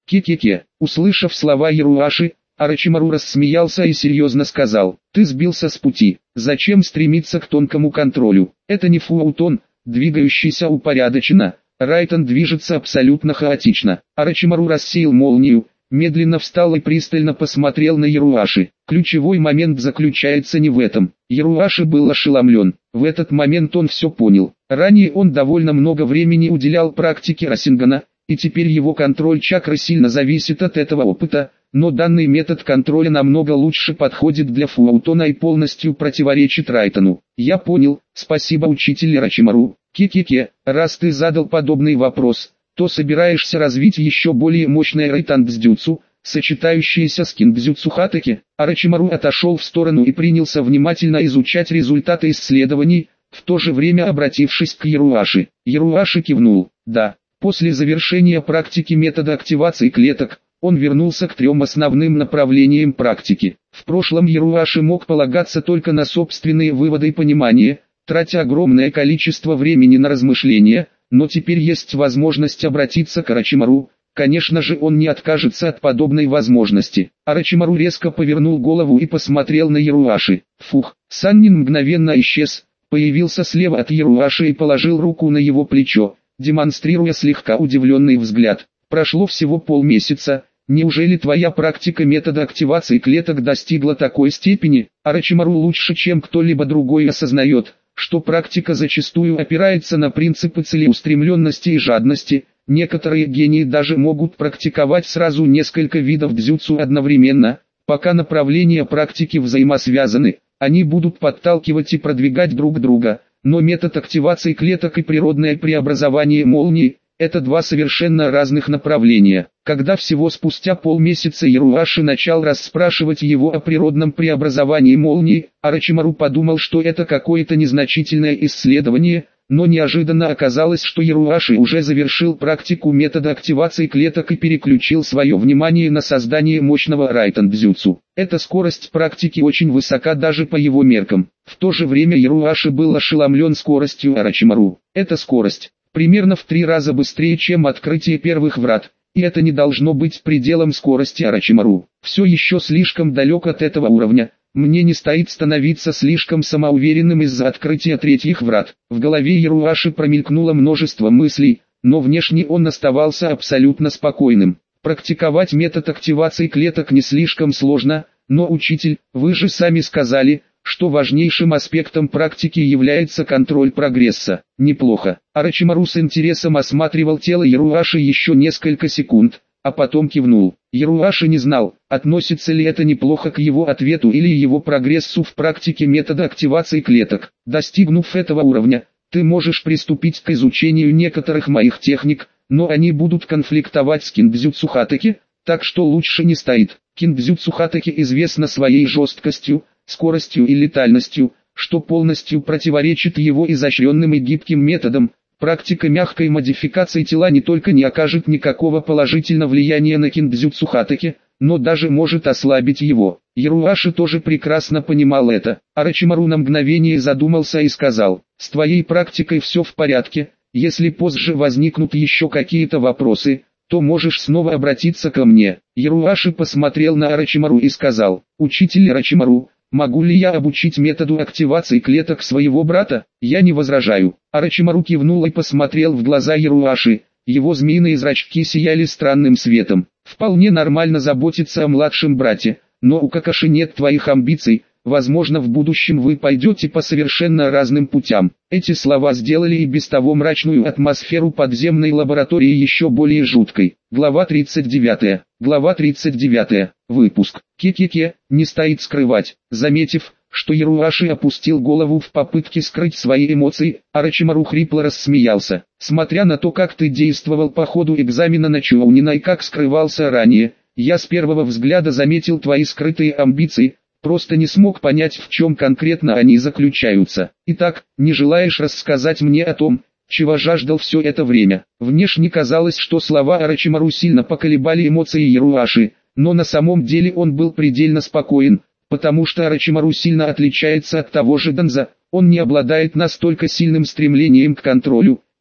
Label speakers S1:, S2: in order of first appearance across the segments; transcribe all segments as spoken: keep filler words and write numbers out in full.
S1: Ке-ке-ке. Услышав слова Яруаши, Орочимару рассмеялся и серьезно сказал: «Ты сбился с пути. Зачем стремиться к тонкому контролю? Это не футон, двигающийся упорядоченно. Райтон движется абсолютно хаотично». Орочимару рассеял молнию, медленно встал и пристально посмотрел на Яруаши. Ключевой момент заключается не в этом. Яруаши был ошеломлен. В этот момент он все понял. Ранее он довольно много времени уделял практике Расингана, и теперь его контроль чакры сильно зависит от этого опыта. Но данный метод контроля намного лучше подходит для футона и полностью противоречит Райтону. «Я понял, спасибо, учитель Орочимару. Ке-ке-ке, раз ты задал подобный вопрос, то собираешься развить еще более мощное райтан-дзюцу, сочетающееся с киндзюцу Хатаки?» Орочимару отошел в сторону и принялся внимательно изучать результаты исследований, в то же время обратившись к Яруаши. Яруаши кивнул: «Да». После завершения практики метода активации клеток, он вернулся к трем основным направлениям практики. В прошлом Яруаши мог полагаться только на собственные выводы и понимание, тратя огромное количество времени на размышления, но теперь есть возможность обратиться к Орочимару. Конечно же, он не откажется от подобной возможности. Орочимару резко повернул голову и посмотрел на Яруаши. Фух, Саннин мгновенно исчез, появился слева от Яруаши и положил руку на его плечо, демонстрируя слегка удивленный взгляд. «Прошло всего полмесяца. Неужели твоя практика метода активации клеток достигла такой степени?» Орочимару лучше, чем кто-либо другой осознает, что практика зачастую опирается на принципы целеустремленности и жадности. Некоторые гении даже могут практиковать сразу несколько видов дзюцу одновременно. Пока направления практики взаимосвязаны, они будут подталкивать и продвигать друг друга. Но метод активации клеток и природное преобразование молнии – это два совершенно разных направления. Когда всего спустя полмесяца Яруаши начал расспрашивать его о природном преобразовании молнии, Орочимару подумал, что это какое-то незначительное исследование, но неожиданно оказалось, что Яруаши уже завершил практику метода активации клеток и переключил свое внимание на создание мощного райтан-дзюцу. Эта скорость практики очень высока даже по его меркам. В то же время Яруаши был ошеломлен скоростью Орочимару. Эта скорость примерно в три раза быстрее, чем открытие первых врат, и это не должно быть пределом скорости Орочимару. Все еще слишком далек от этого уровня. Мне не стоит становиться слишком самоуверенным из-за открытия третьих врат. В голове Яруаши промелькнуло множество мыслей, но внешне он оставался абсолютно спокойным. Практиковать метод активации клеток не слишком сложно, но, учитель, вы же сами сказали, что важнейшим аспектом практики является контроль прогресса. Неплохо. Орочимару с интересом осматривал тело Яруаши еще несколько секунд, а потом кивнул. Яруаши не знал, относится ли это неплохо к его ответу или его прогрессу в практике метода активации клеток. Достигнув этого уровня, ты можешь приступить к изучению некоторых моих техник, но они будут конфликтовать с киндзюцу Хатаки, так что лучше не стоит. Киндзюцу Хатаки известна своей жесткостью, скоростью и летальностью, что полностью противоречит его изощренным и гибким методам. Практика мягкой модификации тела не только не окажет никакого положительного влияния на киндзюцу Хатаки, но даже может ослабить его. Яруаши тоже прекрасно понимал это. Орочимару на мгновение задумался и сказал: «С твоей практикой все в порядке, если позже возникнут еще какие-то вопросы, то можешь снова обратиться ко мне». Яруаши посмотрел на Орочимару и сказал: «Учитель Орочимару, могу ли я обучить методу активации клеток своего брата?» «Я не возражаю». Орочимару кивнул и посмотрел в глаза Яруаши. Его змеиные зрачки сияли странным светом. «Вполне нормально заботиться о младшем брате, но у Какаши нет твоих амбиций. Возможно, в будущем вы пойдете по совершенно разным путям». Эти слова сделали и без того мрачную атмосферу подземной лаборатории еще более жуткой. Глава тридцать девятая. Глава тридцать девятая. Выпуск. Ке-ке-ке, не стоит скрывать. Заметив, что Яруаши опустил голову в попытке скрыть свои эмоции, Орочимару хрипло рассмеялся. «Смотря на то, как ты действовал по ходу экзамена на Чоунина и как скрывался ранее, я с первого взгляда заметил твои скрытые амбиции, просто не смог понять, в чем конкретно они заключаются. Итак, не желаешь рассказать мне о том, чего жаждал все это время?» Внешне казалось, что слова Орочимару сильно поколебали эмоции Яруаши, но на самом деле он был предельно спокоен, потому что Орочимару сильно отличается от того же Данза. Он не обладает настолько сильным стремлением к контролю,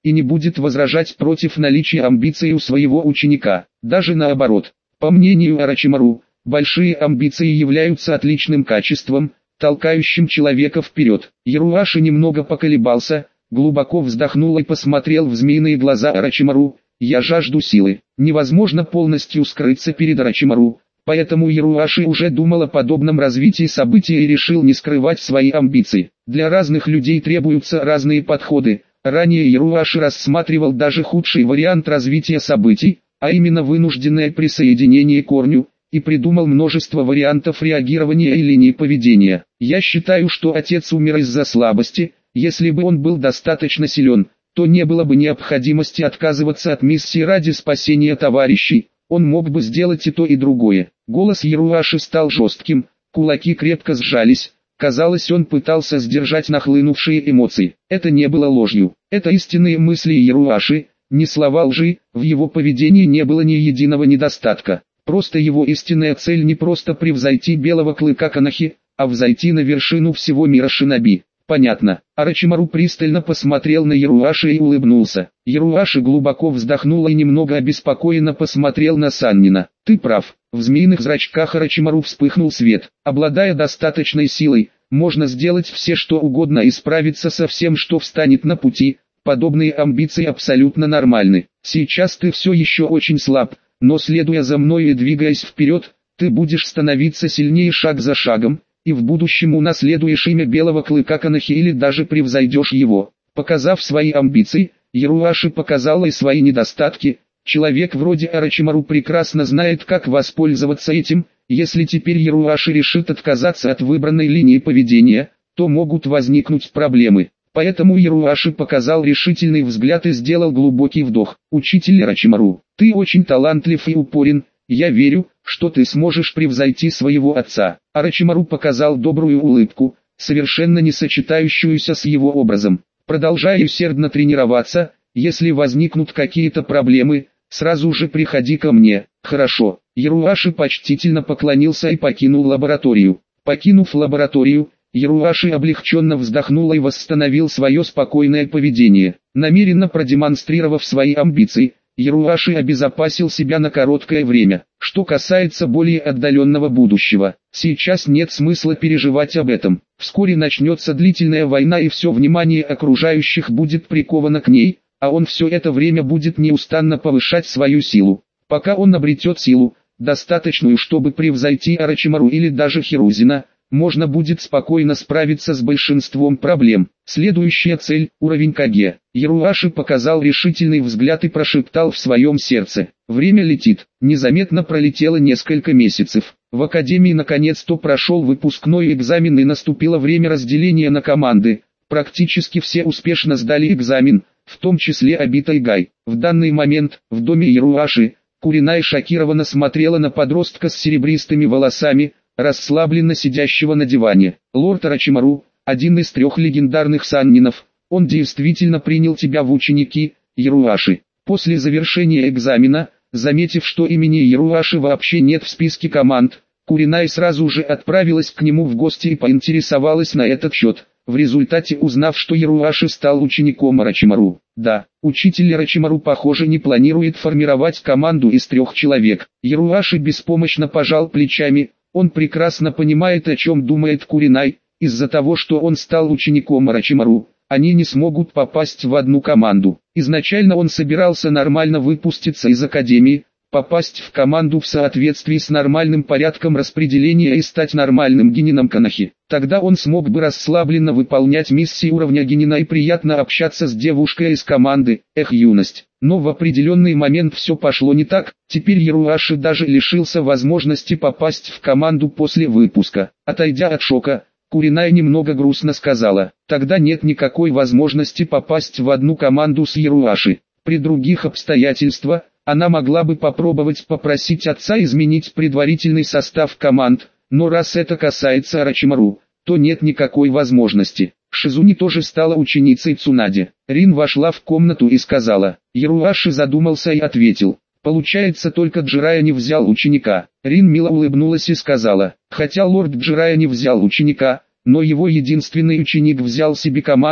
S1: и не будет возражать против наличия амбиций у своего ученика. Даже наоборот. По мнению Орочимару, большие амбиции являются отличным качеством, толкающим человека вперед. Яруаши немного поколебался, глубоко вздохнул и посмотрел в змеиные глаза Орочимару. «Я жажду силы». Невозможно полностью скрыться перед Орочимару, поэтому Яруаши уже думал о подобном развитии событий и решил не скрывать свои амбиции. Для разных людей требуются разные подходы. Ранее Яруаши рассматривал даже худший вариант развития событий, а именно вынужденное присоединение к корню, и придумал множество вариантов реагирования и линий поведения. «Я считаю, что отец умер из-за слабости. Если бы он был достаточно силен, то не было бы необходимости отказываться от миссии ради спасения товарищей. Он мог бы сделать и то, и другое». Голос Яруаши стал жестким, кулаки крепко сжались. Казалось, он пытался сдержать нахлынувшие эмоции. Это не было ложью. Это истинные мысли Яруаши, не слова лжи. В его поведении не было ни единого недостатка. Просто его истинная цель не просто превзойти белого клыка Канахи, а взойти на вершину всего мира шиноби. Понятно. Орочимару пристально посмотрел на Яруаши и улыбнулся. Яруаши глубоко вздохнул и немного обеспокоенно посмотрел на Саннина. «Ты прав». В змеиных зрачках Орочимару вспыхнул свет. Обладая достаточной силой, можно сделать все что угодно и справиться со всем, что встанет на пути. Подобные амбиции абсолютно нормальны. Сейчас ты все еще очень слаб, но следуя за мной и двигаясь вперед, ты будешь становиться сильнее шаг за шагом, и в будущем унаследуешь имя белого клыка Канахи или даже превзойдешь его. Показав свои амбиции, Яруаши показал и свои недостатки. Человек вроде Орочимару прекрасно знает, как воспользоваться этим. Если теперь Яруаши решит отказаться от выбранной линии поведения, то могут возникнуть проблемы. Поэтому Яруаши показал решительный взгляд и сделал глубокий вдох. «Учитель Орочимару, ты очень талантлив и упорен. Я верю, что ты сможешь превзойти своего отца». Орочимару показал добрую улыбку, совершенно не сочетающуюся с его образом. «Продолжай усердно тренироваться. Если возникнут какие-то проблемы, сразу же приходи ко мне». «Хорошо». Яруаши почтительно поклонился и покинул лабораторию. Покинув лабораторию, Яруаши облегченно вздохнул и восстановил свое спокойное поведение. Намеренно продемонстрировав свои амбиции, Яруаши обезопасил себя на короткое время. Что касается более отдаленного будущего, сейчас нет смысла переживать об этом. Вскоре начнется длительная война и все внимание окружающих будет приковано к ней, а он все это время будет неустанно повышать свою силу. Пока он обретет силу, достаточную, чтобы превзойти Орочимару или даже Хирузина, можно будет спокойно справиться с большинством проблем. Следующая цель – уровень Каге. Яруаши показал решительный взгляд и прошептал в своем сердце: «Время летит». Незаметно пролетело несколько месяцев. В академии наконец-то прошел выпускной экзамен и наступило время разделения на команды. Практически все успешно сдали экзамен, в том числе Обита и Гай. В данный момент, в доме Яруаши, Куринай шокированно смотрела на подростка с серебристыми волосами, расслабленно сидящего на диване. «Лорд Орочимару, один из трех легендарных саннинов, он действительно принял тебя в ученики, Яруаши». После завершения экзамена, заметив, что имени Яруаши вообще нет в списке команд, Куринай сразу же отправилась к нему в гости и поинтересовалась на этот счет, в результате узнав, что Яруаши стал учеником Орочимару. Да, учитель Орочимару, похоже, не планирует формировать команду из трех человек. Яруаши беспомощно пожал плечами. Он прекрасно понимает, о чем думает Куринай. Из-за того, что он стал учеником Орочимару, они не смогут попасть в одну команду. Изначально он собирался нормально выпуститься из академии, попасть в команду в соответствии с нормальным порядком распределения и стать нормальным генином Канахи. Тогда он смог бы расслабленно выполнять миссии уровня генина и приятно общаться с девушкой из команды. Эх, юность. Но в определенный момент все пошло не так. Теперь Яруаши даже лишился возможности попасть в команду после выпуска. Отойдя от шока, Куринай немного грустно сказала: «Тогда нет никакой возможности попасть в одну команду с Яруаши. При других обстоятельствах, она могла бы попробовать попросить отца изменить предварительный состав команд, но раз это касается Орочимару, то нет никакой возможности». Шизуни тоже стала ученицей Цунаде. Рин вошла в комнату и сказала. Яруаши задумался и ответил: «Получается, только Джирая не взял ученика». Рин мило улыбнулась и сказала: «Хотя лорд Джирая не взял ученика, но его единственный ученик взял себе команду,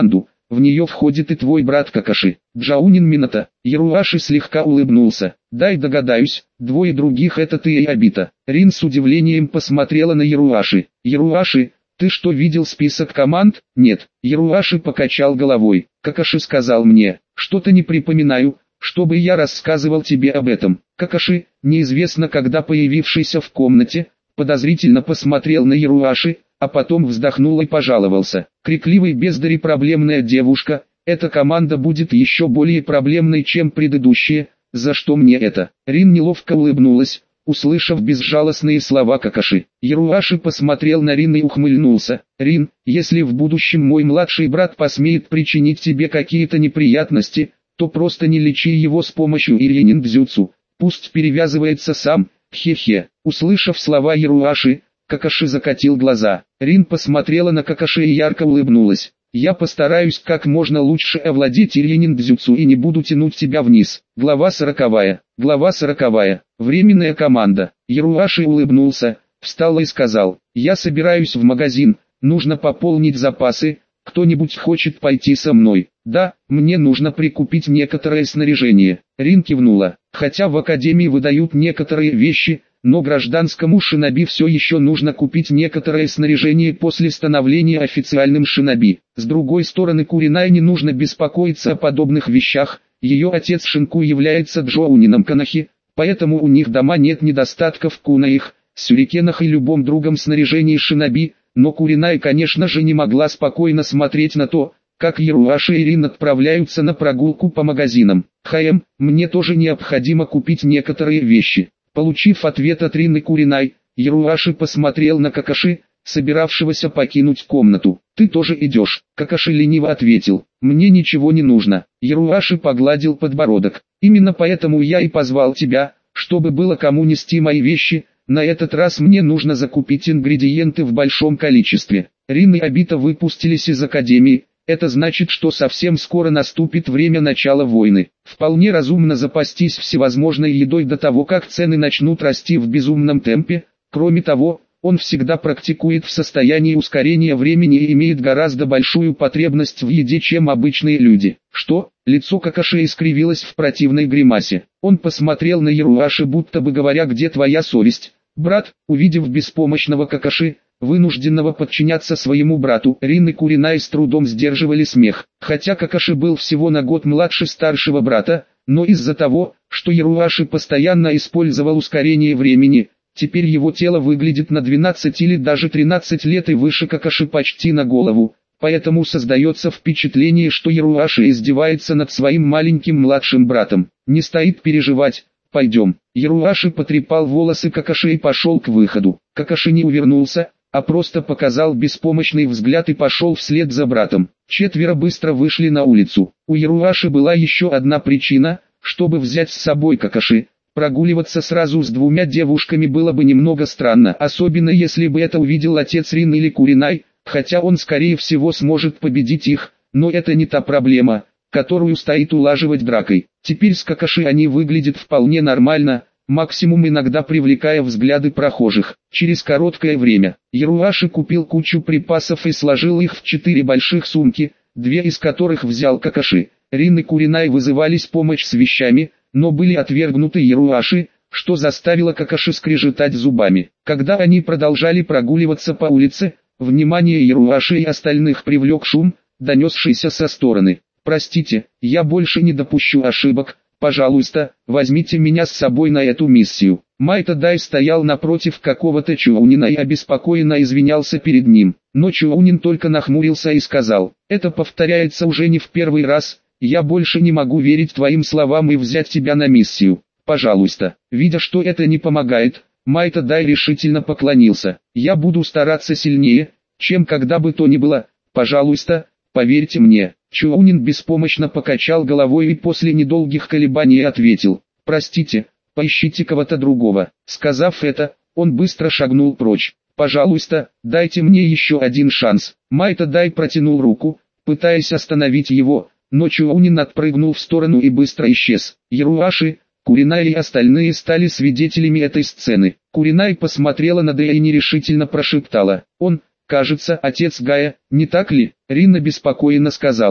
S1: в нее входит и твой брат Какаши. Джаунин Минато. Яруаши слегка улыбнулся. Дай догадаюсь, двое других это ты и Обита. Рин с удивлением посмотрела на Яруаши. Яруаши, ты что, видел список команд? Нет. Яруаши покачал головой. Какаши сказал мне, что-то не припоминаю, чтобы я рассказывал тебе об этом. Какаши, неизвестно когда появившийся в комнате, подозрительно посмотрел на Яруаши, а потом вздохнул и пожаловался. Крикливый бездарь и проблемная девушка, эта команда будет еще более проблемной, чем предыдущие, за что мне это? Рин неловко улыбнулась, услышав безжалостные слова Какаши. Яруаши посмотрел на Рин и ухмыльнулся. Рин, если в будущем мой младший брат посмеет причинить тебе какие-то неприятности, то просто не лечи его с помощью ирьянин-дзюцу, пусть перевязывается сам, хе-хе. Услышав слова Яруаши, Какаши закатил глаза. Рин посмотрела на Какаши и ярко улыбнулась. Я постараюсь как можно лучше овладеть ирьянин-дзюцу и не буду тянуть тебя вниз. Глава сороковая. Глава сороковая. Временная команда. Яруаши улыбнулся, встал и сказал, я собираюсь в магазин, нужно пополнить запасы, кто-нибудь хочет пойти со мной? Да, мне нужно прикупить некоторое снаряжение. Рин кивнула. Хотя в академии выдают некоторые вещи, но гражданскому шиноби все еще нужно купить некоторое снаряжение после становления официальным шиноби. С другой стороны, Куринай не нужно беспокоиться о подобных вещах, ее отец Шинку является джоунином Канахи, поэтому у них дома нет недостатков в кунаих, сюрикенах и любом другом снаряжении шиноби, но Куринай, конечно же, не могла спокойно смотреть на то, как Яруаши и Рин отправляются на прогулку по магазинам. «Хаэм, мне тоже необходимо купить некоторые вещи». Получив ответ от Рин и Куринай, Яруаши посмотрел на Какаши, собиравшегося покинуть комнату. «Ты тоже идешь?» Какаши лениво ответил. «Мне ничего не нужно». Яруаши погладил подбородок. «Именно поэтому я и позвал тебя, чтобы было кому нести мои вещи. На этот раз мне нужно закупить ингредиенты в большом количестве». Рин и Обита выпустились из академии. Это значит, что совсем скоро наступит время начала войны. Вполне разумно запастись всевозможной едой до того, как цены начнут расти в безумном темпе. Кроме того, он всегда практикует в состоянии ускорения времени и имеет гораздо большую потребность в еде, чем обычные люди. Что? Лицо Какаши искривилось в противной гримасе. Он посмотрел на Яруаши, будто бы говоря, где твоя совесть? Брат, увидев беспомощного Какаши, вынужденного подчиняться своему брату, Рин и Куринай с трудом сдерживали смех. Хотя Какаши был всего на год младше старшего брата, но из-за того, что Яруаши постоянно использовал ускорение времени, теперь его тело выглядит на двенадцать или даже тринадцать лет и выше Какаши почти на голову, поэтому создается впечатление, что Яруаши издевается над своим маленьким младшим братом. Не стоит переживать. Пойдем. Яруаши потрепал волосы Какаши и пошел к выходу. Какаши не увернулся, а просто показал беспомощный взгляд и пошел вслед за братом. Четверо быстро вышли на улицу. У Яруаши была еще одна причина, чтобы взять с собой Какаши. Прогуливаться сразу с двумя девушками было бы немного странно, особенно если бы это увидел отец Рин или Куринай, хотя он скорее всего сможет победить их, но это не та проблема, которую стоит улаживать дракой. Теперь с Какаши они выглядят вполне нормально, максимум иногда привлекая взгляды прохожих. Через короткое время, Яруаши купил кучу припасов и сложил их в четыре больших сумки, две из которых взял Какаши. Рин и Куринай вызывались помочь с вещами, но были отвергнуты Яруаши, что заставило Какаши скрежетать зубами. Когда они продолжали прогуливаться по улице, внимание Яруаши и остальных привлек шум, донесшийся со стороны. «Простите, я больше не допущу ошибок, пожалуйста, возьмите меня с собой на эту миссию». Майта Дай стоял напротив какого-то Чуунина и обеспокоенно извинялся перед ним. Но Чуунин только нахмурился и сказал, «Это повторяется уже не в первый раз, я больше не могу верить твоим словам и взять тебя на миссию. Пожалуйста». Видя, что это не помогает, Майта Дай решительно поклонился. «Я буду стараться сильнее, чем когда бы то ни было, пожалуйста, поверьте мне». Чуунин беспомощно покачал головой и после недолгих колебаний ответил, «Простите, поищите кого-то другого». Сказав это, он быстро шагнул прочь. «Пожалуйста, дайте мне еще один шанс». Майта Дай протянул руку, пытаясь остановить его, но Чуунин отпрыгнул в сторону и быстро исчез. Яруаши, Куринай и остальные стали свидетелями этой сцены. Куринай посмотрела на Дэя и нерешительно прошептала, «Он, кажется, отец Гая, не так ли?» Рина беспокоенно сказала,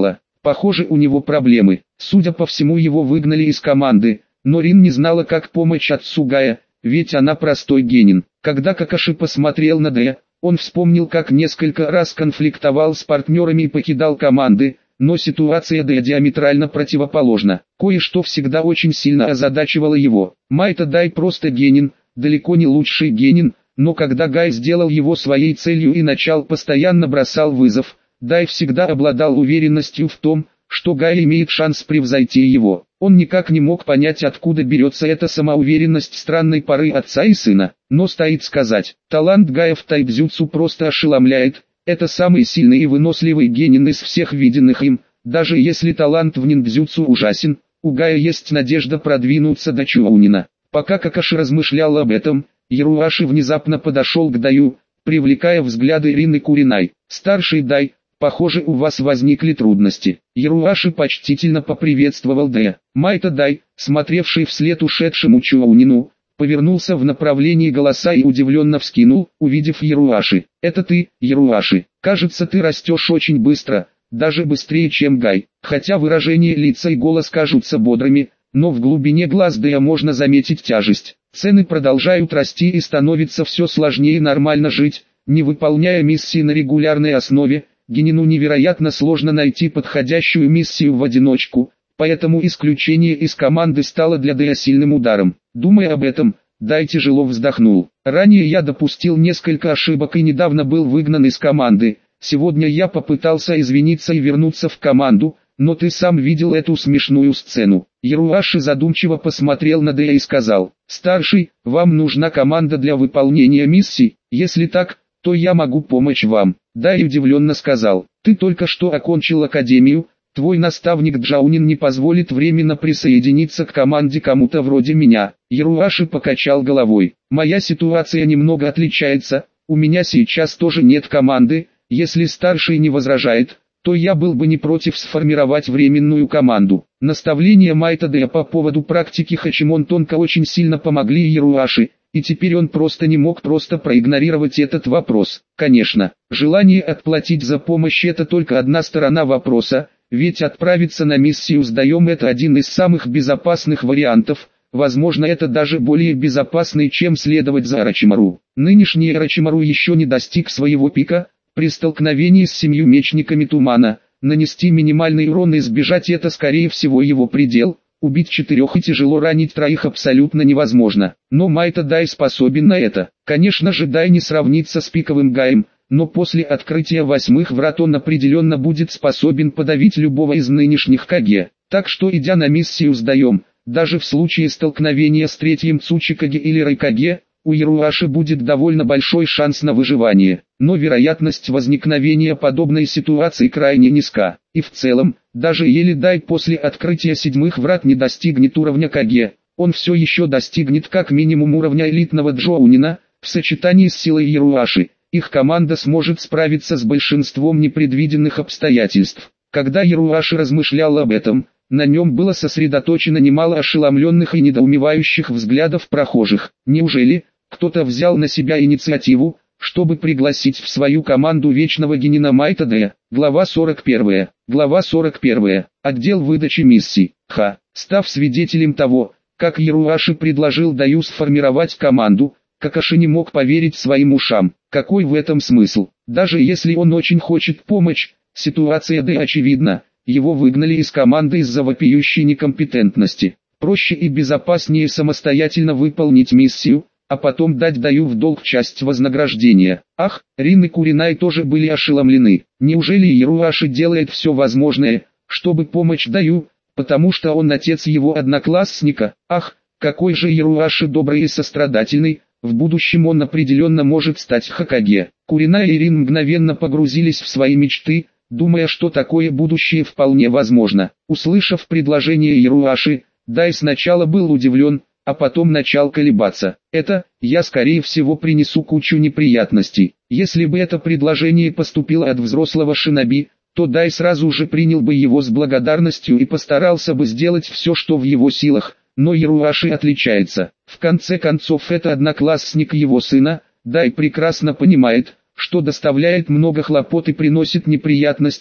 S1: Похоже, у него проблемы. Судя по всему, его выгнали из команды, но Рин не знала, как помочь отцу Гая, ведь она простой генин. Когда Какаши посмотрел на Дэя, он вспомнил, как несколько раз конфликтовал с партнерами и покидал команды, но ситуация Дэя диаметрально противоположна. Кое-что всегда очень сильно озадачивало его. Майта Дай просто генин, далеко не лучший генин, но когда Гай сделал его своей целью и начал постоянно бросал вызов, Дай всегда обладал уверенностью в том, что Гай имеет шанс превзойти его. Он никак не мог понять, откуда берется эта самоуверенность странной поры отца и сына. Но стоит сказать, талант Гая в тайбзюцу просто ошеломляет. Это самый сильный и выносливый генин из всех виденных им. Даже если талант в ниндзюцу ужасен, у Гая есть надежда продвинуться до Чуунина. Пока Какаши размышлял об этом, Яруаши внезапно подошел к Даю, привлекая взгляды Рины Куринай. «Старший Дай, похоже, у вас возникли трудности». Яруаши почтительно поприветствовал Дая. Майта Дай, смотревший вслед ушедшему Чуунину, повернулся в направлении голоса и удивленно вскинул, увидев Яруаши. «Это ты, Яруаши? Кажется, ты растешь очень быстро, даже быстрее, чем Гай». Хотя выражение лица и голос кажутся бодрыми, но в глубине глаз Дэя можно заметить тяжесть. Цены продолжают расти и становится все сложнее нормально жить, не выполняя миссии на регулярной основе. Генину невероятно сложно найти подходящую миссию в одиночку, поэтому исключение из команды стало для Дэя сильным ударом. Думая об этом, Дай тяжело вздохнул. Ранее я допустил несколько ошибок и недавно был выгнан из команды. Сегодня я попытался извиниться и вернуться в команду, но ты сам видел эту смешную сцену. Яруаши задумчиво посмотрел на Дэя и сказал: «Старший, вам нужна команда для выполнения миссий? Если так, то я могу помочь вам». Дай удивленно сказал: «Ты только что окончил академию, твой наставник Джаунин не позволит временно присоединиться к команде кому-то вроде меня». Яруаши покачал головой: «Моя ситуация немного отличается, у меня сейчас тоже нет команды, если старший не возражает, то я был бы не против сформировать временную команду». Наставления Майта Дэя по поводу практики Хачимон Тонко очень сильно помогли Яруаши, и теперь он просто не мог просто проигнорировать этот вопрос. Конечно, желание отплатить за помощь – это только одна сторона вопроса, ведь отправиться на миссию с Даем – это один из самых безопасных вариантов, возможно, это даже более безопасный, чем следовать за Орочимару. Нынешний Орочимару еще не достиг своего пика. При столкновении с семью мечниками тумана, нанести минимальный урон и избежать — это скорее всего его предел. Убить четырех и тяжело ранить троих абсолютно невозможно. Но Майта Дай способен на это. Конечно же, Дай не сравнится с пиковым Гаем, но после открытия восьмых врат он определенно будет способен подавить любого из нынешних Каге. Так что, идя на миссию с Даем, даже в случае столкновения с третьим Цучикаге или Райкаге, у Яруаши будет довольно большой шанс на выживание, но вероятность возникновения подобной ситуации крайне низка. И в целом, даже если Дай после открытия седьмых врат не достигнет уровня Каге, он все еще достигнет как минимум уровня элитного Джоунина. В сочетании с силой Яруаши, их команда сможет справиться с большинством непредвиденных обстоятельств. Когда Яруаши размышлял об этом, на нем было сосредоточено немало ошеломленных и недоумевающих взглядов прохожих. Неужели кто-то взял на себя инициативу, чтобы пригласить в свою команду вечного генина Майта Дэя? Глава сорок первая. Глава сорок первая. Отдел выдачи миссий. Ха. Став свидетелем того, как Яруаши предложил Даю сформировать команду, Какаши не мог поверить своим ушам. Какой в этом смысл? Даже если он очень хочет помочь, ситуация Дэя очевидна. Его выгнали из команды из-за вопиющей некомпетентности. Проще и безопаснее самостоятельно выполнить миссию, а потом дать Даю в долг часть вознаграждения. Ах, Рин и Куринай тоже были ошеломлены. Неужели Яруаши делает все возможное, чтобы помочь Даю, потому что он отец его одноклассника? Ах, какой же Яруаши добрый и сострадательный, в будущем он определенно может стать Хокаге. Куринай и Рин мгновенно погрузились в свои мечты, думая, что такое будущее вполне возможно. Услышав предложение Яруаши, Дай сначала был удивлен, а потом начал колебаться. Это, я скорее всего принесу кучу неприятностей. Если бы это предложение поступило от взрослого шиноби, то Дай сразу же принял бы его с благодарностью и постарался бы сделать все, что в его силах, но Яруаши отличается. В конце концов, это одноклассник его сына. Дай прекрасно понимает, что доставляет много хлопот и приносит неприятности,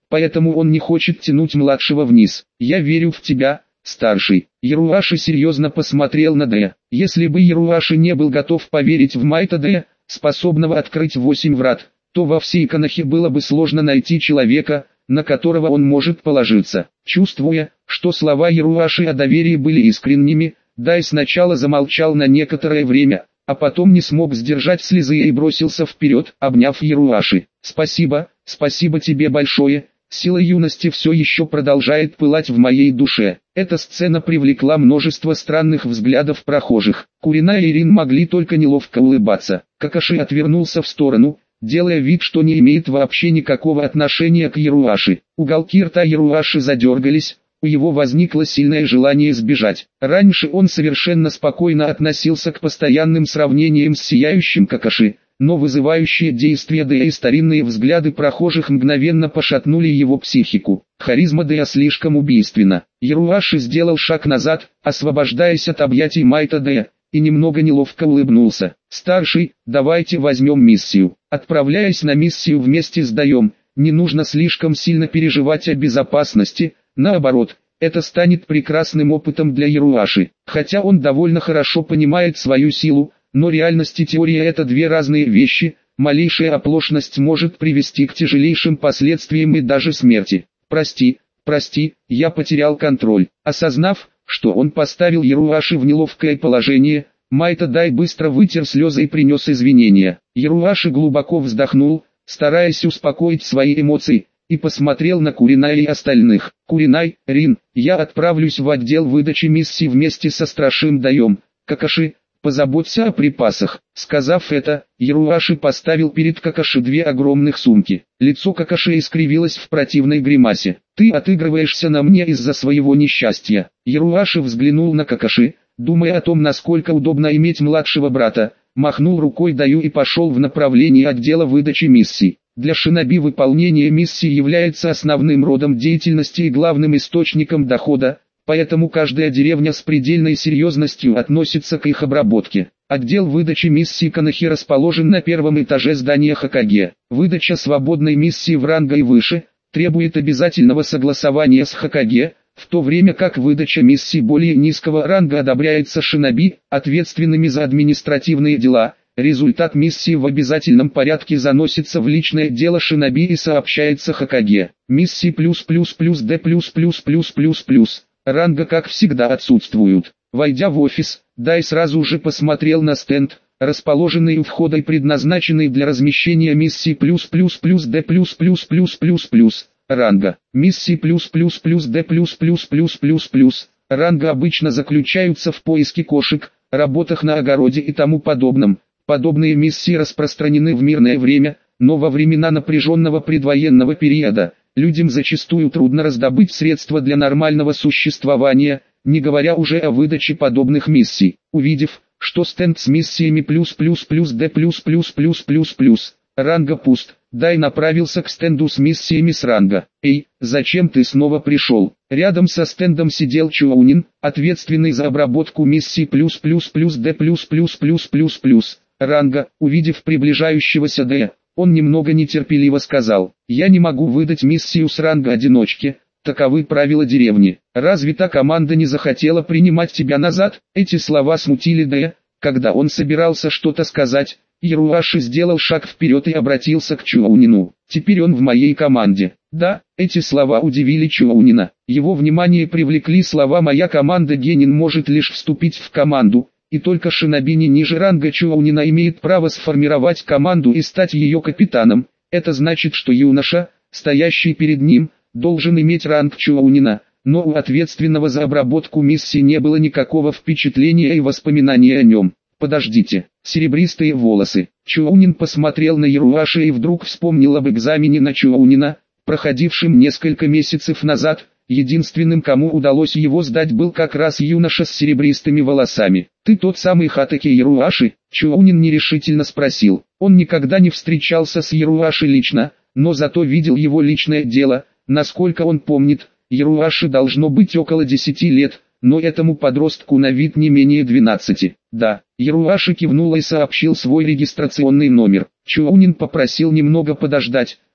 S1: поэтому он не хочет тянуть младшего вниз. Я верю в тебя, старший. Яруаши серьезно посмотрел на Д. Если бы Яруаши не был готов поверить в Майта Д, способного открыть восемь врат, то во всей Конохе было бы сложно найти человека, на которого он может положиться. Чувствуя, что слова Яруаши о доверии были искренними, Дай сначала замолчал на некоторое время, а потом не смог сдержать слезы и бросился вперед, обняв Яруаши. «Спасибо, спасибо тебе большое». Сила юности все еще продолжает пылать в моей душе. Эта сцена привлекла множество странных взглядов прохожих. Курина и Рин могли только неловко улыбаться. Какаши отвернулся в сторону, делая вид, что не имеет вообще никакого отношения к Яруаши. Уголки рта Яруаши задергались, у его возникло сильное желание сбежать. Раньше он совершенно спокойно относился к постоянным сравнениям с сияющим Какаши, но вызывающие действия Дэя и старинные взгляды прохожих мгновенно пошатнули его психику. Харизма Дэя слишком убийственна. Яруаши сделал шаг назад, освобождаясь от объятий Майта Дэя, и немного неловко улыбнулся. «Старший, давайте возьмем миссию». Отправляясь на миссию вместе с Даем, не нужно слишком сильно переживать о безопасности, наоборот, это станет прекрасным опытом для Яруаши. Хотя он довольно хорошо понимает свою силу, но реальность и теория — это две разные вещи, малейшая оплошность может привести к тяжелейшим последствиям и даже смерти. «Прости, прости, я потерял контроль». Осознав, что он поставил Яруаши в неловкое положение, Майта Дай быстро вытер слезы и принес извинения. Яруаши глубоко вздохнул, стараясь успокоить свои эмоции, и посмотрел на Куринай и остальных. «Куринай, Рин, я отправлюсь в отдел выдачи миссий вместе со Страшим Даем. Какаши, позаботься о припасах». Сказав это, Яруаши поставил перед Какаши две огромных сумки. Лицо Какаши искривилось в противной гримасе. «Ты отыгрываешься на мне из-за своего несчастья». Яруаши взглянул на Какаши, думая о том, насколько удобно иметь младшего брата, махнул рукой Даю и пошел в направлении отдела выдачи миссий. Для шиноби выполнение миссии является основным родом деятельности и главным источником дохода, поэтому каждая деревня с предельной серьезностью относится к их обработке. Отдел выдачи миссий Конохи расположен на первом этаже здания Хокаге. Выдача свободной миссии в ранга и выше требует обязательного согласования с Хокаге, в то время как выдача миссий более низкого ранга одобряется шиноби, ответственными за административные дела. Результат миссии в обязательном порядке заносится в личное дело шиноби и сообщается Хокаге. Миссии плюс плюс плюс Д плюс плюс плюс плюс плюс. Ранга как всегда отсутствуют. Войдя в офис, Дай сразу же посмотрел на стенд, расположенный у входа и предназначенный для размещения миссий плюс плюс плюс Д плюс плюс плюс плюс плюс. Ранга. Миссии плюс плюс плюс Д плюс плюс плюс плюс плюс. Ранга обычно заключаются в поиске кошек, работах на огороде и тому подобном. Подобные миссии распространены в мирное время, но во времена напряженного предвоенного периода, людям зачастую трудно раздобыть средства для нормального существования, не говоря уже о выдаче подобных миссий. Увидев, что стенд с миссиями плюс плюс плюс Д плюс плюс плюс плюс плюс, ранга пуст, Дай направился к стенду с миссиями с ранга. «Эй, зачем ты снова пришел?» Рядом со стендом сидел Чуаунин, ответственный за обработку миссий плюс плюс плюс Д плюс плюс плюс плюс плюс. Ранга, увидев приближающегося Дэя, он немного нетерпеливо сказал: «Я не могу выдать миссию с ранга одиночки, таковы правила деревни. Разве та команда не захотела принимать тебя назад?» Эти слова смутили Дэя. Когда он собирался что-то сказать, Яруаши сделал шаг вперед и обратился к Чуаунину. «Теперь он в моей команде». Да, эти слова удивили Чуаунина. Его внимание привлекли слова «моя команда». Генин может лишь вступить в команду, и только шиноби не ниже ранга Чуаунина имеет право сформировать команду и стать ее капитаном. Это значит, что юноша, стоящий перед ним, должен иметь ранг Чуаунина, но у ответственного за обработку миссии не было никакого впечатления и воспоминания о нем. «Подождите, серебристые волосы». Чуаунин посмотрел на Яруаши и вдруг вспомнил об экзамене на Чуаунина, проходившем несколько месяцев назад. Единственным, кому удалось его сдать, был как раз юноша с серебристыми волосами. «Ты тот самый Хатаки Яруаши?» Чуаунин нерешительно спросил. Он никогда не встречался с Яруаши лично, но зато видел его личное дело. Насколько он помнит, Яруаши должно быть около десяти лет, но этому подростку на вид не менее двенадцати. «Да». Яруаши кивнул и сообщил свой регистрационный номер. Чуаунин попросил немного подождать,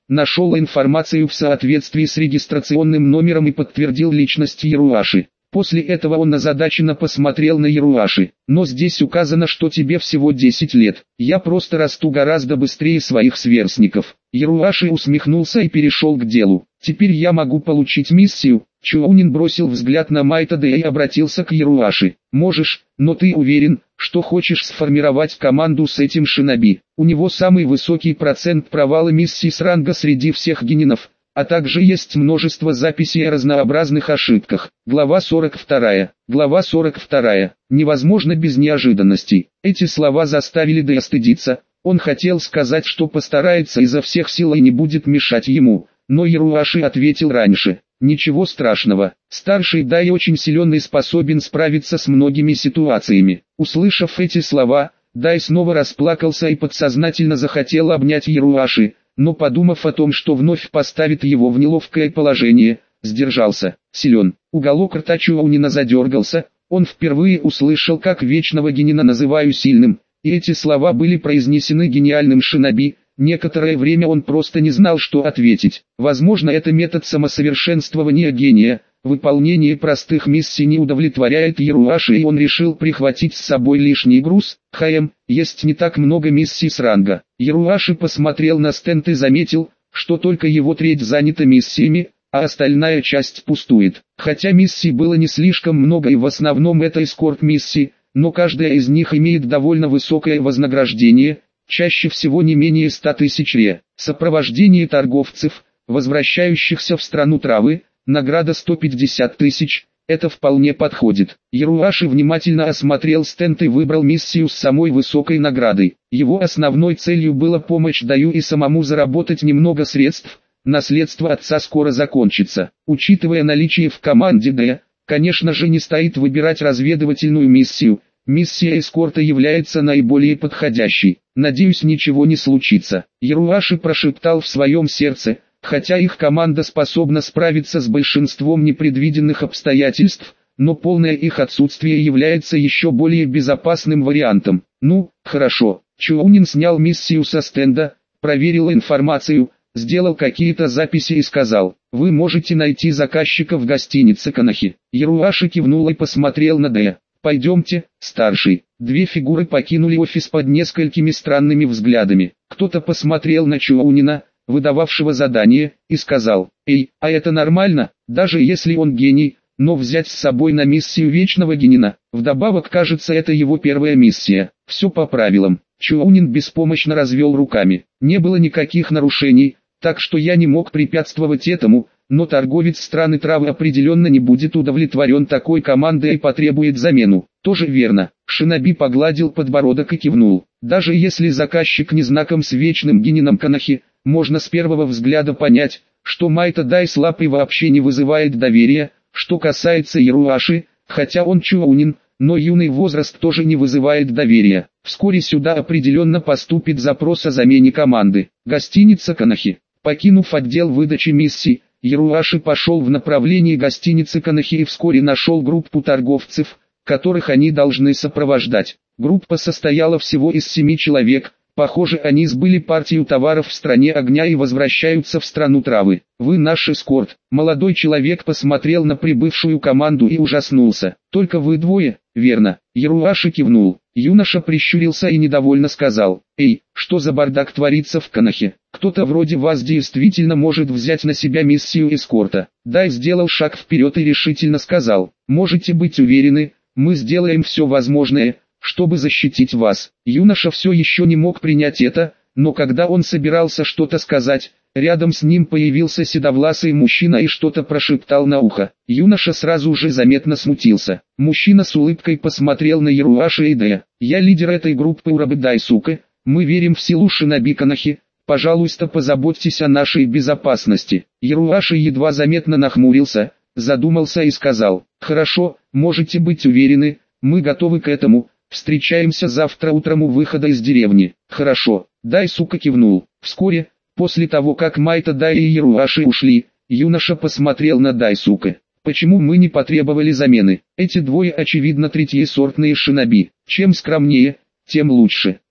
S1: нашел информацию в соответствии с регистрационным номером и подтвердил личность Яруаши. После этого он озадаченно посмотрел на Яруаши. «Но здесь указано, что тебе всего десять лет. Я просто расту гораздо быстрее своих сверстников». Яруаши усмехнулся и перешел к делу. «Теперь я могу получить миссию?» Чоунин бросил взгляд на Майтада и обратился к Яруаши. «Можешь, но ты уверен, что хочешь сформировать команду с этим шиноби? У него самый высокий процент провала миссий с ранга среди всех генинов, а также есть множество записей о разнообразных ошибках». Глава сорок вторая. Глава сорок вторая. Невозможно без неожиданностей. Эти слова заставили Дэя стыдиться. Он хотел сказать, что постарается изо всех сил и не будет мешать ему, но Яруаши ответил раньше. «Ничего страшного. Старший Дай очень силен и способен справиться с многими ситуациями». Услышав эти слова, Дай снова расплакался и подсознательно захотел обнять Яруаши, но подумав о том, что вновь поставит его в неловкое положение, сдержался. «Силен». Уголок рта Чоунина задергался, он впервые услышал, как вечного генина называю сильным, и эти слова были произнесены гениальным шиноби. Некоторое время он просто не знал, что ответить. Возможно, это метод самосовершенствования гения. Выполнение простых миссий не удовлетворяет Яруаши, и он решил прихватить с собой лишний груз. «Хаем, есть не так много миссий с ранга». Яруаши посмотрел на стенд и заметил, что только его треть занята миссиями, а остальная часть пустует. Хотя миссий было не слишком много, и в основном это эскорт-миссии, но каждая из них имеет довольно высокое вознаграждение, чаще всего не менее ста тысяч ре. Сопровождение торговцев, возвращающихся в страну травы, награда сто пятьдесят тысяч, это вполне подходит. Яруаши внимательно осмотрел стенд и выбрал миссию с самой высокой наградой. Его основной целью было помочь Даю и самому заработать немного средств. Наследство отца скоро закончится. Учитывая наличие в команде Дая, конечно же, не стоит выбирать разведывательную миссию. Миссия эскорта является наиболее подходящей. «Надеюсь, ничего не случится», Яруаши прошептал в своем сердце. Хотя их команда способна справиться с большинством непредвиденных обстоятельств, но полное их отсутствие является еще более безопасным вариантом. «Ну, хорошо». Чоунин снял миссию со стенда, проверил информацию, сделал какие-то записи и сказал: «Вы можете найти заказчика в гостинице Канахи». Яруаши кивнул и посмотрел на Дэя. «Пойдемте, старший». Две фигуры покинули офис под несколькими странными взглядами. Кто-то посмотрел на Чоунина, выдававшего задание, и сказал: «Эй, а это нормально, даже если он гений, но взять с собой на миссию вечного генина? Вдобавок, кажется, это его первая миссия». «Все по правилам». Чоунин беспомощно развел руками. «Не было никаких нарушений, так что я не мог препятствовать этому, но торговец страны травы определенно не будет удовлетворен такой командой и потребует замену». «Тоже верно». Шиноби погладил подбородок и кивнул. «Даже если заказчик не знаком с вечным генином Канахи, можно с первого взгляда понять, что Майта Дай слаб и вообще не вызывает доверия. Что касается Яруаши, хотя он Чоунин, но юный возраст тоже не вызывает доверия. Вскоре сюда определенно поступит запрос о замене команды». Гостиница Канахи. Покинув отдел выдачи миссий, Яруаши пошел в направлении гостиницы Канахи и вскоре нашел группу торговцев, которых они должны сопровождать. Группа состояла всего из семи человек. Похоже, они сбыли партию товаров в стране огня и возвращаются в страну травы. «Вы наш эскорт». Молодой человек посмотрел на прибывшую команду и ужаснулся. «Только вы двое, верно?» Яруаши кивнул. Юноша прищурился и недовольно сказал: «Эй, что за бардак творится в Канахе? Кто-то вроде вас действительно может взять на себя миссию эскорта». Дай сделал шаг вперед и решительно сказал: «Можете быть уверены, мы сделаем все возможное, чтобы защитить вас». Юноша все еще не мог принять это, но когда он собирался что-то сказать, рядом с ним появился седовласый мужчина и что-то прошептал на ухо. Юноша сразу же заметно смутился. Мужчина с улыбкой посмотрел на Яруаши и Дэя. «Я лидер этой группы Урабы Дайсука, мы верим в силу Шиноби Канахи, пожалуйста, позаботьтесь о нашей безопасности». Яруаши едва заметно нахмурился, задумался и сказал: «Хорошо, можете быть уверены, мы готовы к этому. Встречаемся завтра утром у выхода из деревни». «Хорошо», Дайсука кивнул. Вскоре, после того как Майта Дай и Яруаши ушли, юноша посмотрел на Дайсука. «Почему мы не потребовали замены? Эти двое очевидно третьесортные шиноби. Чем скромнее, тем лучше».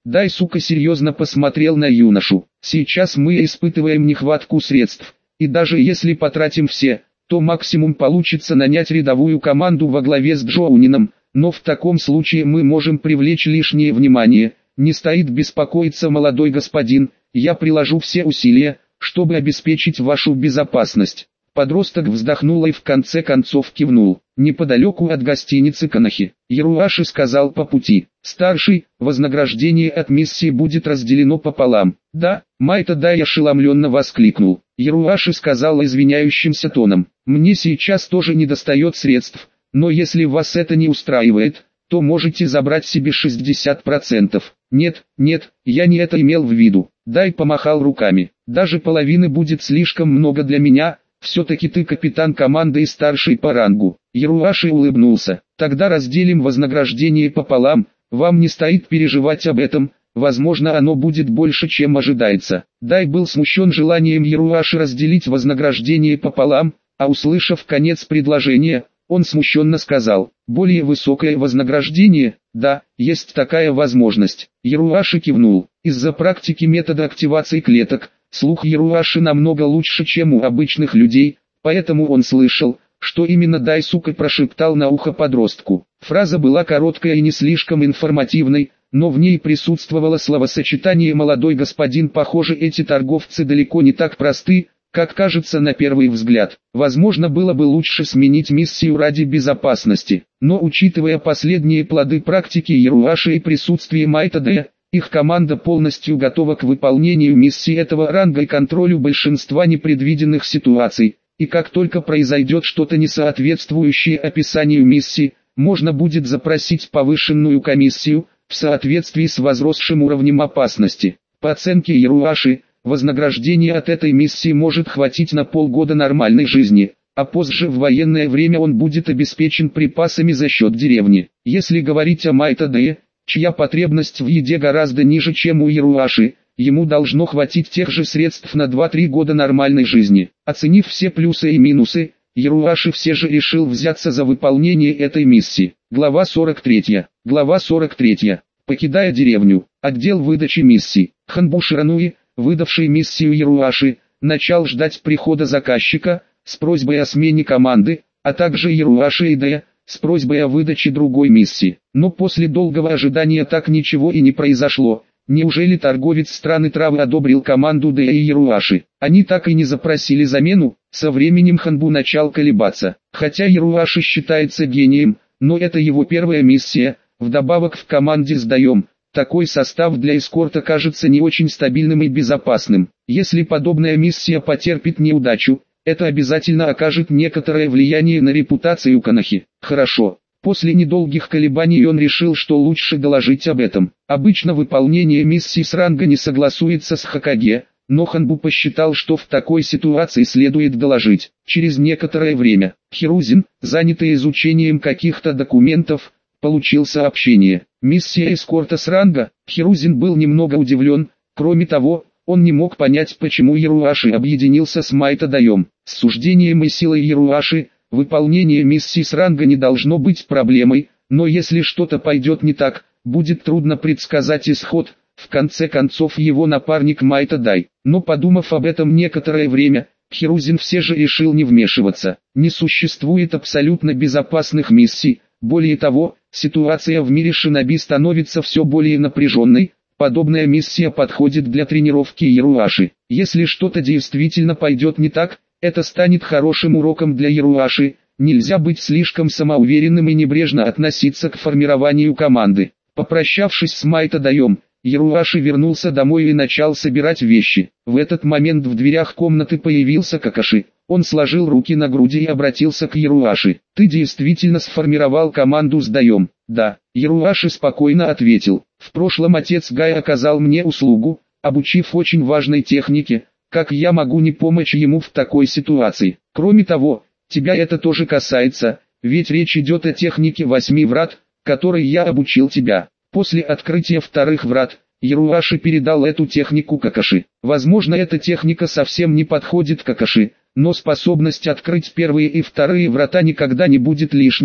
S1: Дайсука серьезно посмотрел на юношу. Сейчас мы испытываем нехватку средств, и даже если потратим все, то максимум получится нанять рядовую команду во главе с Джоунином, но в таком случае мы можем привлечь лишнее внимание. Не стоит беспокоиться, молодой господин, я приложу все усилия, чтобы обеспечить вашу безопасность. Подросток вздохнул и в конце концов кивнул. Неподалеку от гостиницы Канахи, Яруаши сказал по пути: «Старший, вознаграждение от миссии будет разделено пополам». «Да», Майта Дай ошеломленно воскликнул. Яруаши сказал извиняющимся тоном: «Мне сейчас тоже недостает средств, но если вас это не устраивает, то можете забрать себе шестьдесят процентов. «Нет, нет, я не это имел в виду». Дай помахал руками. «Даже половины будет слишком много для меня, все-таки ты капитан команды и старший по рангу». Яруаши улыбнулся. «Тогда разделим вознаграждение пополам, вам не стоит переживать об этом, возможно оно будет больше, чем ожидается». Дай был смущен желанием Яруаши разделить вознаграждение пополам, а услышав конец предложения, он смущенно сказал: «Более высокое вознаграждение?» «Да, есть такая возможность». Яруаши кивнул. Из-за практики метода активации клеток, слух Яруаши намного лучше, чем у обычных людей, поэтому он слышал, что именно Дайсука прошептал на ухо подростку. Фраза была короткая и не слишком информативной, но в ней присутствовало словосочетание «молодой господин». Похоже, эти торговцы далеко не так просты, как кажется на первый взгляд. Возможно, было бы лучше сменить миссию ради безопасности, но учитывая последние плоды практики Яруаши и присутствие Майта Д, их команда полностью готова к выполнению миссии этого ранга и контролю большинства непредвиденных ситуаций, и как только произойдет что-то несоответствующее описанию миссии, можно будет запросить повышенную комиссию, в соответствии с возросшим уровнем опасности. По оценке Яруаши, вознаграждение от этой миссии может хватить на полгода нормальной жизни, а позже в военное время он будет обеспечен припасами за счет деревни. Если говорить о Майта Д, чья потребность в еде гораздо ниже, чем у Яруаши, ему должно хватить тех же средств на два-три года нормальной жизни. Оценив все плюсы и минусы, Яруаши все же решил взяться за выполнение этой миссии. Глава сорок третья. Глава сорок третья. Покидая деревню, отдел выдачи миссий, Ханбуши Рануи, выдавший миссию Яруаши, начал ждать прихода заказчика, с просьбой о смене команды, а также Яруаши и Д, с просьбой о выдаче другой миссии. Но после долгого ожидания так ничего и не произошло. Неужели торговец страны травы одобрил команду Д и Яруаши? Они так и не запросили замену. Со временем Ханбу начал колебаться. Хотя Яруаши считается гением, но это его первая миссия, вдобавок в команде с Даем. Такой состав для эскорта кажется не очень стабильным и безопасным. Если подобная миссия потерпит неудачу, это обязательно окажет некоторое влияние на репутацию Канахи. Хорошо. После недолгих колебаний он решил, что лучше доложить об этом. Обычно выполнение миссий с ранга не согласуется с Хокаге, но Ханбу посчитал, что в такой ситуации следует доложить. Через некоторое время, Хирузин, занятый изучением каких-то документов, получил сообщение. Миссия эскорта с ранга. Хирузин был немного удивлен. Кроме того, он не мог понять, почему Яруаши объединился с Майта Даем. С суждением и силой Яруаши, выполнение миссии с ранга не должно быть проблемой, но если что-то пойдет не так, будет трудно предсказать исход. В конце концов, его напарник Майта Дай. Но подумав об этом некоторое время, Хирузин все же решил не вмешиваться. Не существует абсолютно безопасных миссий. Более того, ситуация в мире шиноби становится все более напряженной. Подобная миссия подходит для тренировки Яруаши. Если что-то действительно пойдет не так, это станет хорошим уроком для Яруаши. Нельзя быть слишком самоуверенным и небрежно относиться к формированию команды. Попрощавшись с Майта Даем, Яруаши вернулся домой и начал собирать вещи. В этот момент в дверях комнаты появился Какаши. Он сложил руки на груди и обратился к Яруаши. «Ты действительно сформировал команду с Даем?» «Да», Яруаши спокойно ответил. «В прошлом отец Гай оказал мне услугу, обучив очень важной технике. Как я могу не помочь ему в такой ситуации? Кроме того, тебя это тоже касается, ведь речь идет о технике восьми врат, которой я обучил тебя». После открытия вторых врат, Яруаши передал эту технику Какаши. Возможно, эта техника совсем не подходит Какаши, но способность открыть первые и вторые врата никогда не будет лишней.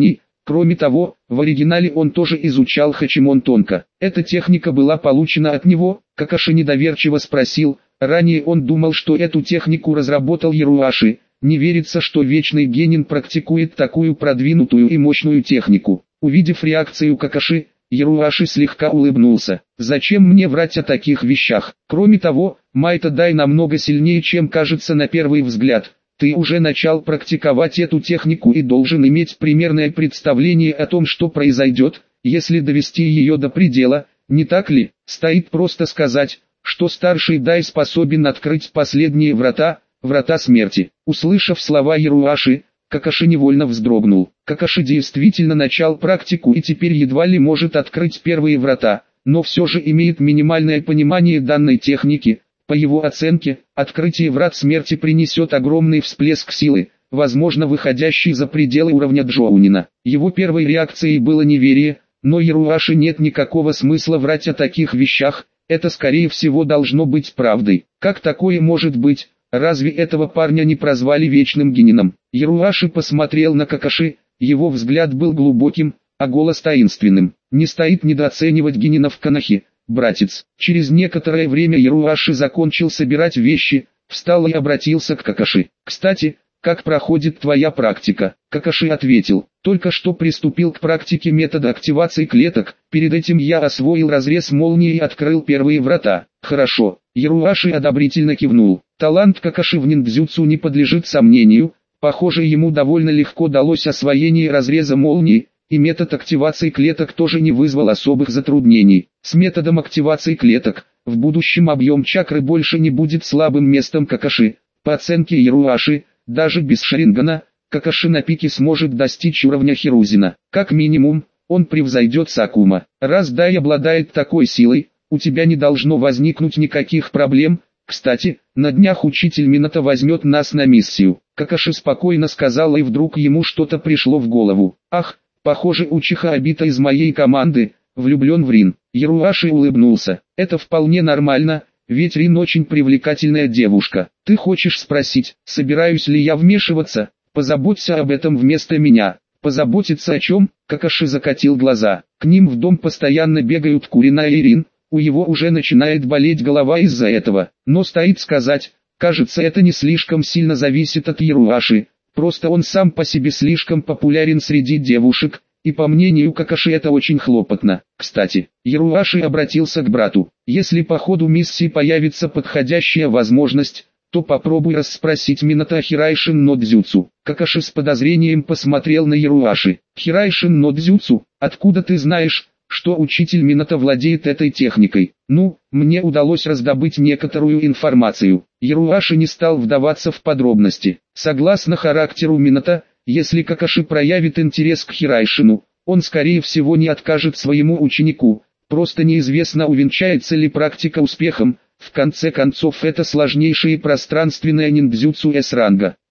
S1: Кроме того, в оригинале он тоже изучал Хачимон Тонко. Эта техника была получена от него, Какаши недоверчиво спросил. Ранее он думал, что эту технику разработал Яруаши. Не верится, что Вечный Генин практикует такую продвинутую и мощную технику. Увидев реакцию Какаши, Яруаши слегка улыбнулся. «Зачем мне врать о таких вещах? Кроме того, Майта Дай намного сильнее, чем кажется на первый взгляд. Ты уже начал практиковать эту технику и должен иметь примерное представление о том, что произойдет, если довести ее до предела, не так ли? Стоит просто сказать, что старший Дай способен открыть последние врата, врата смерти». Услышав слова Яруаши, Какаши невольно вздрогнул. Какаши действительно начал практику и теперь едва ли может открыть первые врата, но все же имеет минимальное понимание данной техники. По его оценке, открытие врат смерти принесет огромный всплеск силы, возможно выходящий за пределы уровня Джоунина. Его первой реакцией было неверие, но Яруаши нет никакого смысла врать о таких вещах, это скорее всего должно быть правдой. Как такое может быть? Разве этого парня не прозвали Вечным Генином? Яруаши посмотрел на Какаши, его взгляд был глубоким, а голос таинственным. Не стоит недооценивать генинов Канахи, братец. Через некоторое время Яруаши закончил собирать вещи, встал и обратился к Какаши. Кстати, как проходит твоя практика? Какаши ответил, только что приступил к практике метода активации клеток, перед этим я освоил разрез молнии и открыл первые врата. Хорошо, Яруаши одобрительно кивнул. Талант Какаши в ниндзюцу не подлежит сомнению, похоже ему довольно легко далось освоение разреза молнии, и метод активации клеток тоже не вызвал особых затруднений. С методом активации клеток, в будущем объем чакры больше не будет слабым местом Какаши. По оценке Яруаши, даже без Шарингана, Какаши на пике сможет достичь уровня Хирузина. Как минимум, он превзойдет Сакума. Раз Дай обладает такой силой, у тебя не должно возникнуть никаких проблем. Кстати, на днях учитель Минато возьмет нас на миссию. Какаши спокойно сказал, и вдруг ему что-то пришло в голову. Ах, похоже Учиха Обита из моей команды, влюблен в Рин. Яруаши улыбнулся. Это вполне нормально, ведь Рин очень привлекательная девушка. Ты хочешь спросить, собираюсь ли я вмешиваться? Позаботься об этом вместо меня. Позаботиться о чем? Какаши закатил глаза. К ним в дом постоянно бегают Курина и Рин. У его уже начинает болеть голова из-за этого. Но стоит сказать, кажется, это не слишком сильно зависит от Яруаши. Просто он сам по себе слишком популярен среди девушек, и по мнению Какаши это очень хлопотно. Кстати, Яруаши обратился к брату. Если по ходу миссии появится подходящая возможность, то попробуй расспросить Минато о Хирайшин но Дзюцу. Какаши с подозрением посмотрел на Яруаши. Хирайшин но Дзюцу, откуда ты знаешь, что учитель Минато владеет этой техникой? Ну, мне удалось раздобыть некоторую информацию. Яруаши не стал вдаваться в подробности. Согласно характеру Минато, если Какаши проявит интерес к Хирайшину, он скорее всего не откажет своему ученику. Просто неизвестно, увенчается ли практика успехом. В конце концов, это сложнейшее пространственное ниндзюцу С-ранга.